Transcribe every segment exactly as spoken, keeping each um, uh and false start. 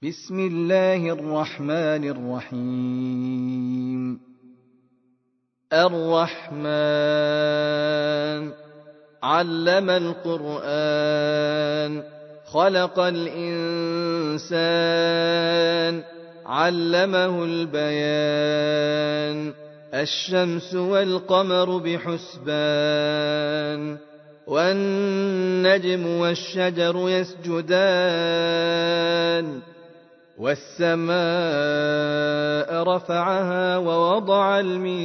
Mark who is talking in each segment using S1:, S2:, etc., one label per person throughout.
S1: بسم الله الرحمن الرحيم. الرحمن علم القرآن خلق الإنسان علمه البيان الشمس والقمر بحسبان والنجم والشجر يسجدان والسماء رفعها ووضع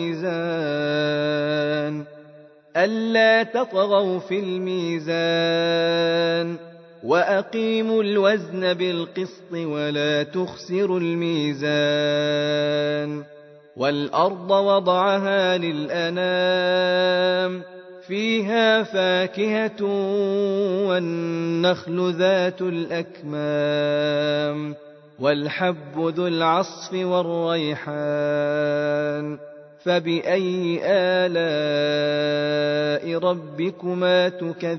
S1: الميزان ألا تطغوا في الميزان وأقيموا الوزن بالقسط ولا تخسروا الميزان والأرض وضعها للأنام فيها فاكهة والنخل ذات الأكمام والحب ذو العصف والريحان فبأي آلاء ربكما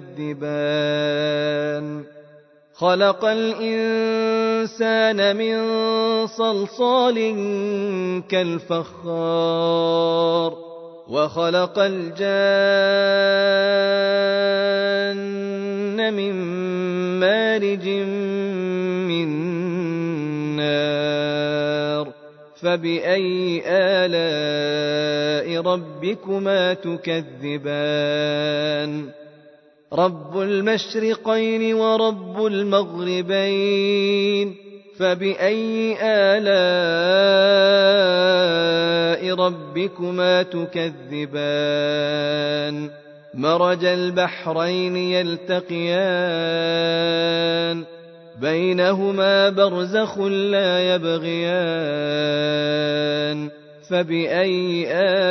S1: تكذبان خلق الإنسان من صلصال كالفخار وخلق الجان من مارج من نار فبأي آلاء ربكما تكذبان رب المشرقين ورب المغربين فبأي آلاء ربكما تكذبان مرج البحرين يلتقيان بينهما برزخ لا يبغيان فبأي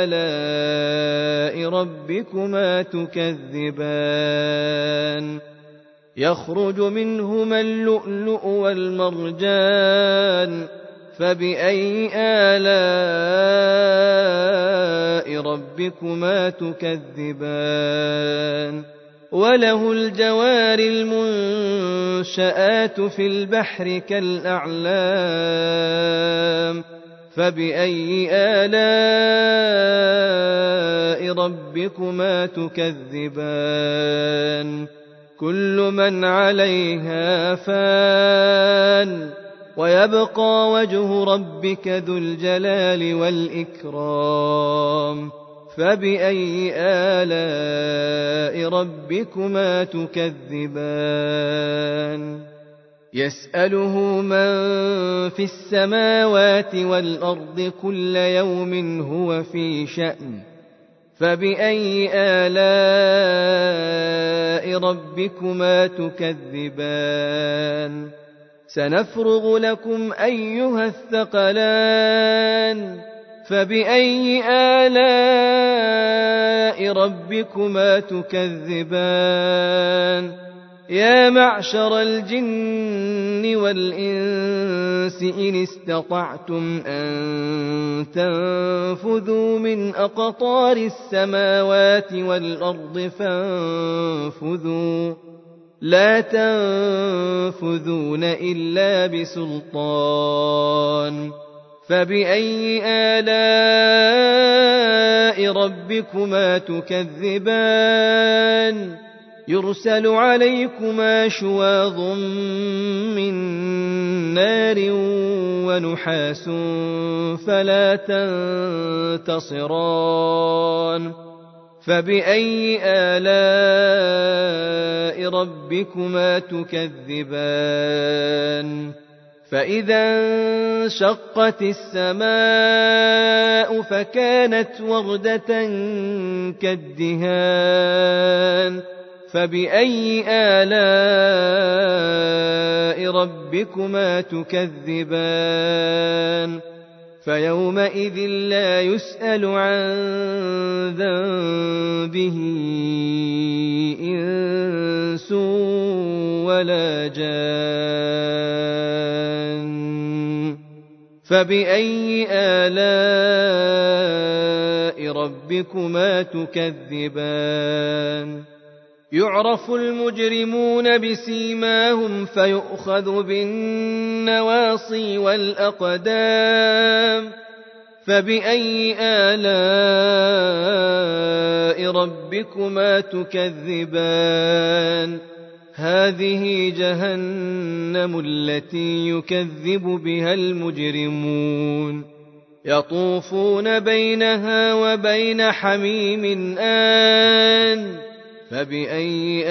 S1: آلاء ربكما تكذبان يخرج منهما اللؤلؤ والمرجان فبأي آلاء ربكما تكذبان وله الجوار المنشآت في البحر كالأعلام فبأي آلاء ربكما تكذبان كل من عليها فان ويبقى وجه ربك ذو الجلال والإكرام فبأي آلاء ربكما تكذبان يسأله من في السماوات والأرض كل يوم هو في شأن فبأي آلاء ربكما تكذبان سنفرغ لكم أيها الثقلان فبأي آلاء ربكما تكذبان يا معشر الجن والإنس إن استطعتم أن تنفذوا من أقطار السماوات والأرض فانفذوا لا تنفذون إلا بسلطان فبأي آلاء ربكما تكذبان يرسل عليكما شواظ من نار ونحاس فلا تنتصران فبأي آلاء ربكما تكذبان فإذا انشقت السماء فكانت وردة كالدهان فبأي آلاء ربكما تكذبان فيومئذ لا يسأل عن ذنبه إنس ولا جان فبأي آلاء ربكما تكذبان يعرف المجرمون بسيماهم فيؤخذ بالنواصي والأقدام فبأي آلاء ربكما تكذبان هذه جهنم التي يكذب بها المجرمون يطوفون بينها وبين حميم آن فبأي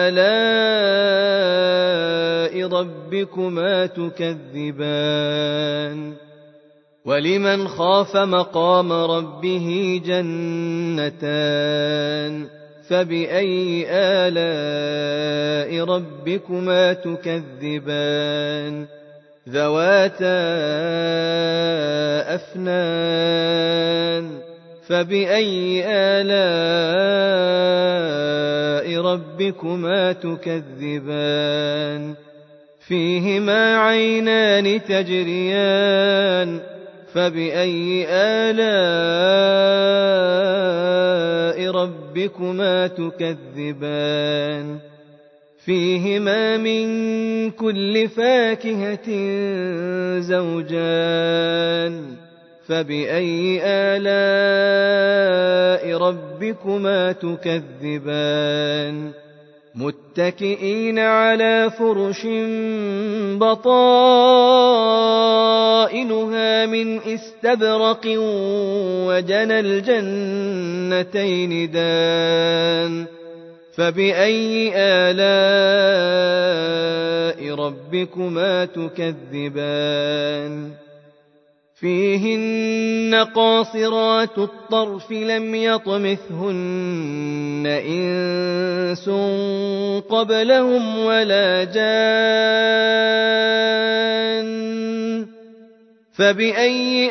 S1: آلاء ربكما تكذبان ولمن خاف مقام ربه جنتان فبأي آلاء ربكما تكذبان ذواتا أفنان فبأي آلاء ربكما تكذبان فيهما عينان تجريان فبأي آلاء ربكما تكذبان فيهما من كل فاكهة زوجان فبأي آلاء ربكما تكذبان متكئين على فرش بطائنها من استبرق وجنى الجنتين دان فبأي آلاء ربكما تكذبان فيهن قاصرات الطرف لم يطمثهن إنس قبلهم ولا جان فبأي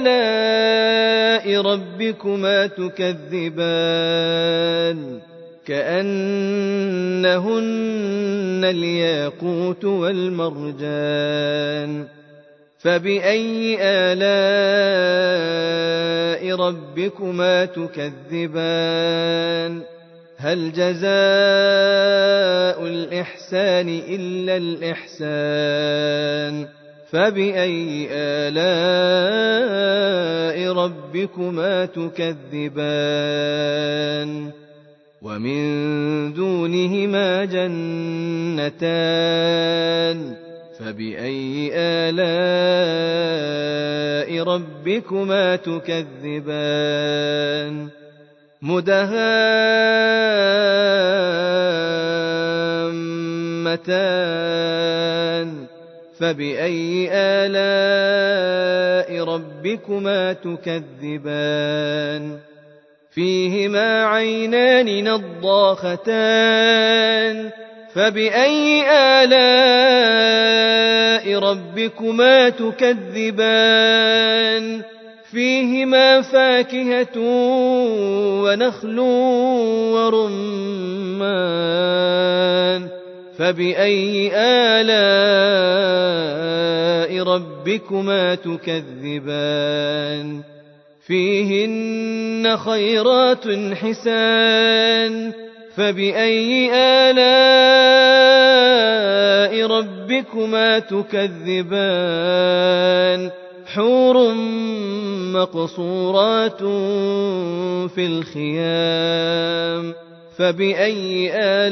S1: آلاء ربكما تكذبان كأنهن الياقوت والمرجان فبأي آلاء ربكما تكذبان هل جزاء الإحسان إلا الإحسان فبأي آلاء ربكما تكذبان ومن دونهما جنتان فبأي آلاء ربكما تكذبان مدهامتان فبأي آلاء ربكما تكذبان فيهما عينان نضاختان فبأي آلاء ربكما تكذبان فيهما فاكهة ونخل ورمان فبأي آلاء ربكما تكذبان فيهن خيرات حسان فبأي آلاء ربكما تكذبان حور مقصورات في الخيام فبأي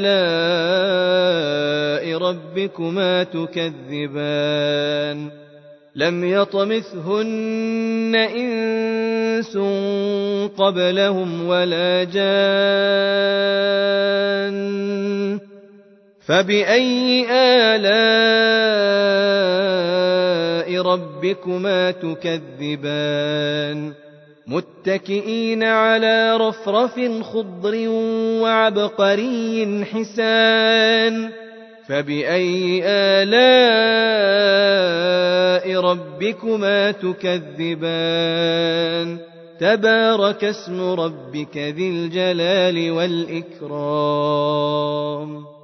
S1: آلاء ربكما تكذبان لم يطمثهن إنس قبلهم ولا جان فبأي آلاء ربكما تكذبان متكئين على رفرف خضر وعبقري حسان فبأي آلاء ربكما تكذبان تبارك اسم ربك ذي الجلال والإكرام